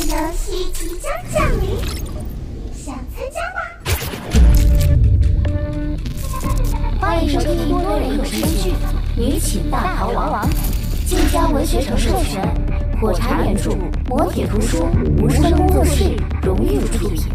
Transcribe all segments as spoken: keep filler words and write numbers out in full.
游戏即将降临，想参加吗？ 欢迎收听多人有声剧《女寝大逃亡》，晋江文学城授权，火柴原著，磨铁图书，无声工作室荣誉出品。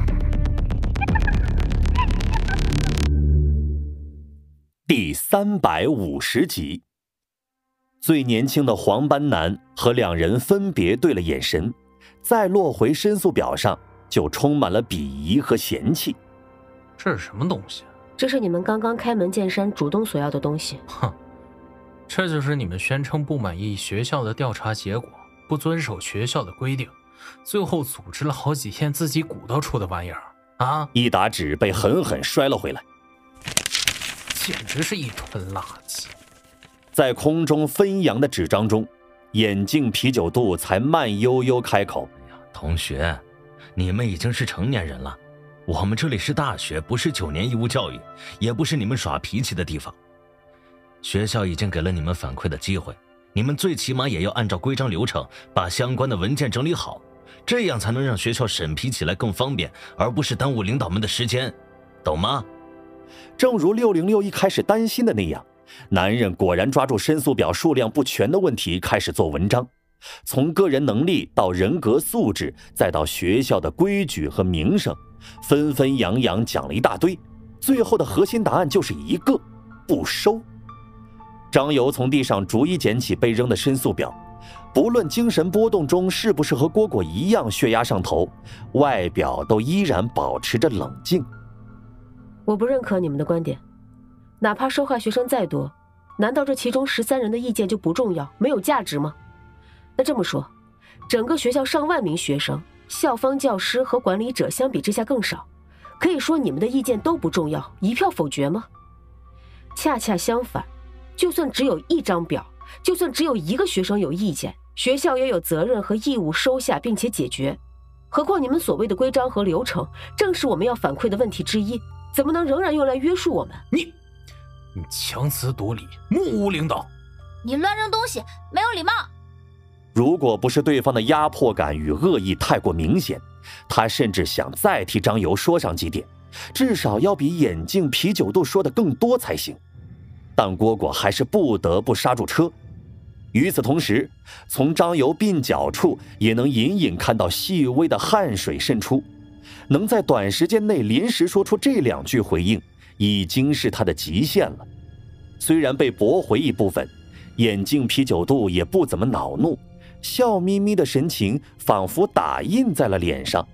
第三百五十集，最年轻的黄斑男和两人分别对了眼神，再落回申诉表上，就充满了鄙夷和嫌弃。 这是什么东西？ 这是你们刚刚开门见山主动索要的东西。 哼，这就是你们宣称不满意学校的调查结果，不遵守学校的规定，最后组织了好几天自己鼓捣出的玩意儿啊！ 一沓纸被狠狠摔了回来， 简直是一团垃圾。 在空中飞扬的纸张中，眼镜啤酒肚才慢悠悠开口： 同学，你们已经是成年人了，我们这里是大学，不是九年义务教育，也不是你们耍脾气的地方。学校已经给了你们反馈的机会，你们最起码也要按照规章流程把相关的文件整理好，这样才能让学校审批起来更方便，而不是耽误领导们的时间，懂吗？ 正如六零六一开始担心的那样，男人果然抓住申诉表数量不全的问题开始做文章，从个人能力到人格素质，再到学校的规矩和名声，纷纷扬扬讲了一大堆，最后的核心答案就是一个：不收。张游从地上逐一捡起被扔的申诉表，不论精神波动中是不是和蝈蝈一样血压上头，外表都依然保持着冷静。 我不认可你们的观点，哪怕受害学生再多，难道这其中十三人的意见就不重要，没有价值吗？那这么说，整个学校上万名学生，校方教师和管理者相比之下更少，可以说你们的意见都不重要，一票否决吗？恰恰相反，就算只有一张表，就算只有一个学生有意见，学校也有责任和义务收下并且解决。何况你们所谓的规章和流程，正是我们要反馈的问题之一，怎么能仍然用来约束我们？ 你你强词夺理，目无领导， 你乱扔东西，没有礼貌。 如果不是对方的压迫感与恶意太过明显，他甚至想再替张游说上几点，至少要比眼镜啤酒肚说的更多才行。但蝈蝈还是不得不刹住车。与此同时，从张游鬓角处也能隐隐看到细微的汗水渗出，能在短时间内临时说出这两句回应，已经是他的极限了。虽然被驳回一部分，眼镜啤酒肚也不怎么恼怒，笑眯眯的神情仿佛打印在了脸上。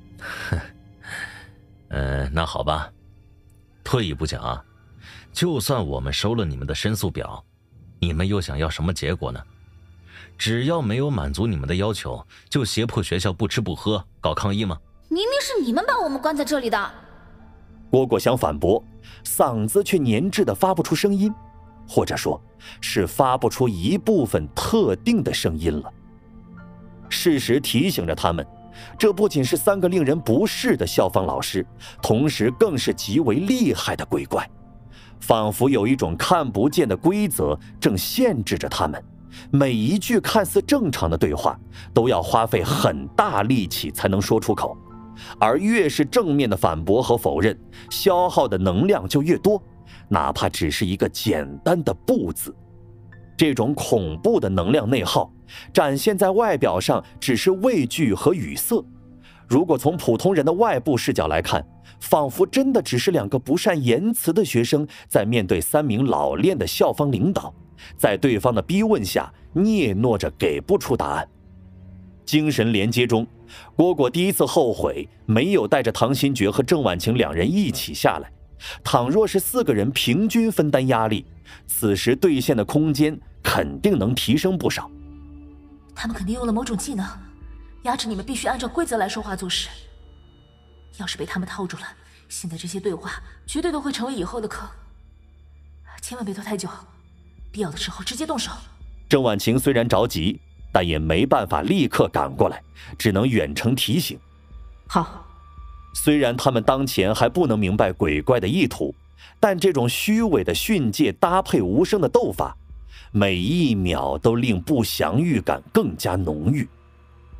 呃，那好吧，退一步讲啊，就算我们收了你们的申诉表，你们又想要什么结果呢？只要没有满足你们的要求，就胁迫学校不吃不喝，搞抗议吗？ 明明是你们把我们关在这里的。 蝈蝈想反驳，嗓子却粘滞的发不出声音，或者说是发不出一部分特定的声音了。事实提醒着他们，这不仅是三个令人不适的校方老师，同时更是极为厉害的鬼怪，仿佛有一种看不见的规则正限制着他们，每一句看似正常的对话都要花费很大力气才能说出口，而越是正面的反驳和否认，消耗的能量就越多，哪怕只是一个简单的不字。这种恐怖的能量内耗展现在外表上只是畏惧和语塞，如果从普通人的外部视角来看，仿佛真的只是两个不善言辞的学生在面对三名老练的校方领导，在对方的逼问下嗫嚅着给不出答案。精神连接中，蝈蝈第一次后悔没有带着唐新觉和郑婉晴两人一起下来，倘若是四个人平均分担压力，此时兑现的空间肯定能提升不少。 他们肯定用了某种技能，压制你们必须按照规则来说话做事。要是被他们套住了，现在这些对话绝对都会成为以后的坑。千万别拖太久，必要的时候直接动手。 郑婉晴虽然着急，但也没办法立刻赶过来，只能远程提醒。 好。 虽然他们当前还不能明白鬼怪的意图，但这种虚伪的训诫搭配无声的斗法，每一秒都令不祥预感更加浓郁。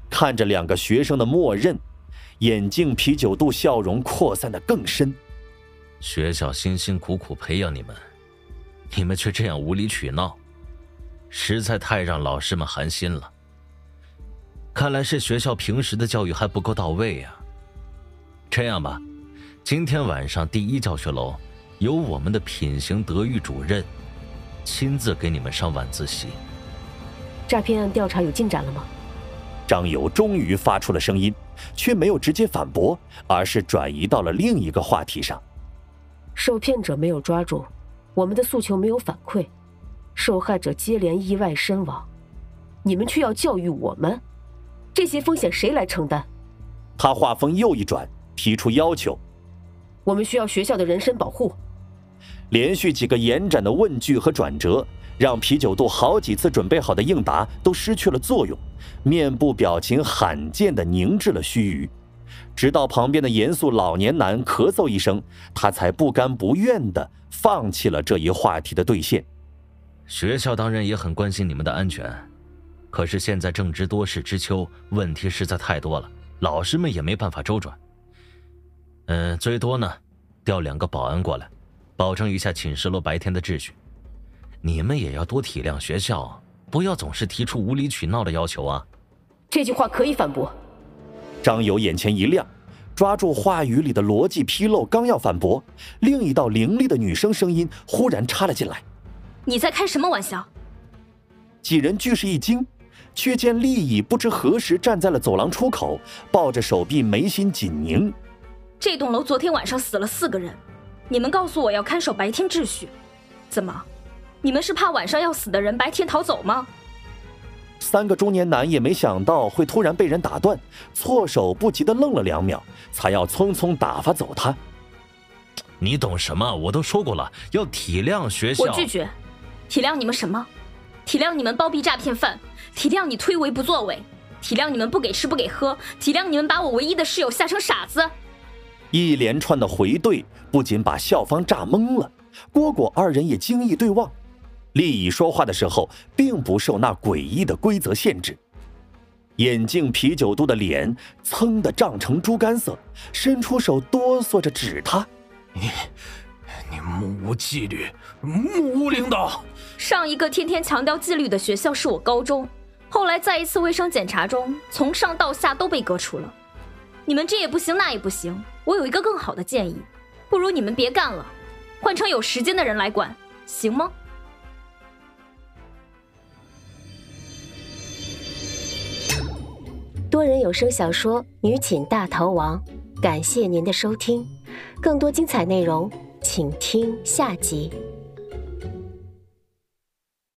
看着两个学生的默认，眼镜啤酒肚笑容扩散得更深。 学校辛辛苦苦培养你们，你们却这样无理取闹，实在太让老师们寒心了。看来是学校平时的教育还不够到位呀。这样吧，今天晚上第一教学楼由我们的品行德育主任亲自给你们上晚自习。 诈骗案调查有进展了吗？ 张友终于发出了声音，却没有直接反驳，而是转移到了另一个话题上。 受骗者没有抓住，我们的诉求没有反馈，受害者接连意外身亡，你们却要教育我们，这些风险谁来承担？ 他话锋又一转，提出要求： 我们需要学校的人身保护。 连续几个延展的问句和转折，让啤酒肚好几次准备好的应答都失去了作用，面部表情罕见地凝滞了须臾。直到旁边的严肃老年男咳嗽一声，他才不甘不愿地放弃了这一话题的兑现。 学校当然也很关心你们的安全，可是现在正值多事之秋，问题实在太多了，老师们也没办法周转。嗯，最多呢，调两个保安过来，保证一下寝室楼白天的秩序。你们也要多体谅学校，不要总是提出无理取闹的要求啊。 这句话可以反驳。 张友眼前一亮，抓住话语里的逻辑纰漏，刚要反驳，另一道凌厉的女生声音忽然插了进来： 你在开什么玩笑？ 几人俱是一惊，却见厉以不知何时站在了走廊出口，抱着手臂，眉心紧凝。 这栋楼昨天晚上死了四个人，你们告诉我要看守白天秩序，怎么，你们是怕晚上要死的人白天逃走吗？ 三个中年男也没想到会突然被人打断，措手不及地愣了两秒，才要匆匆打发走他。 你懂什么？我都说过了，要体谅学校。 我拒绝。体谅你们什么？体谅你们包庇诈骗犯，体谅你推诿不作为，体谅你们不给吃不给喝，体谅你们把我唯一的室友吓成傻子。 一连串的回对不仅把校方炸懵了，蝈蝈二人也惊异对望。厉以说话的时候并不受那诡异的规则限制。眼镜啤酒肚的脸噌地涨成猪肝色，伸出手哆嗦着指他： 你你目无纪律，目无领导。 上一个天天强调纪律的学校是我高中，后来在一次卫生检查中，从上到下都被革除了。你们这也不行那也不行，我有一个更好的建议，不如你们别干了，换成有时间的人来管，行吗？ 多人有声小说《女寝大逃亡》，感谢您的收听，更多精彩内容请听下集。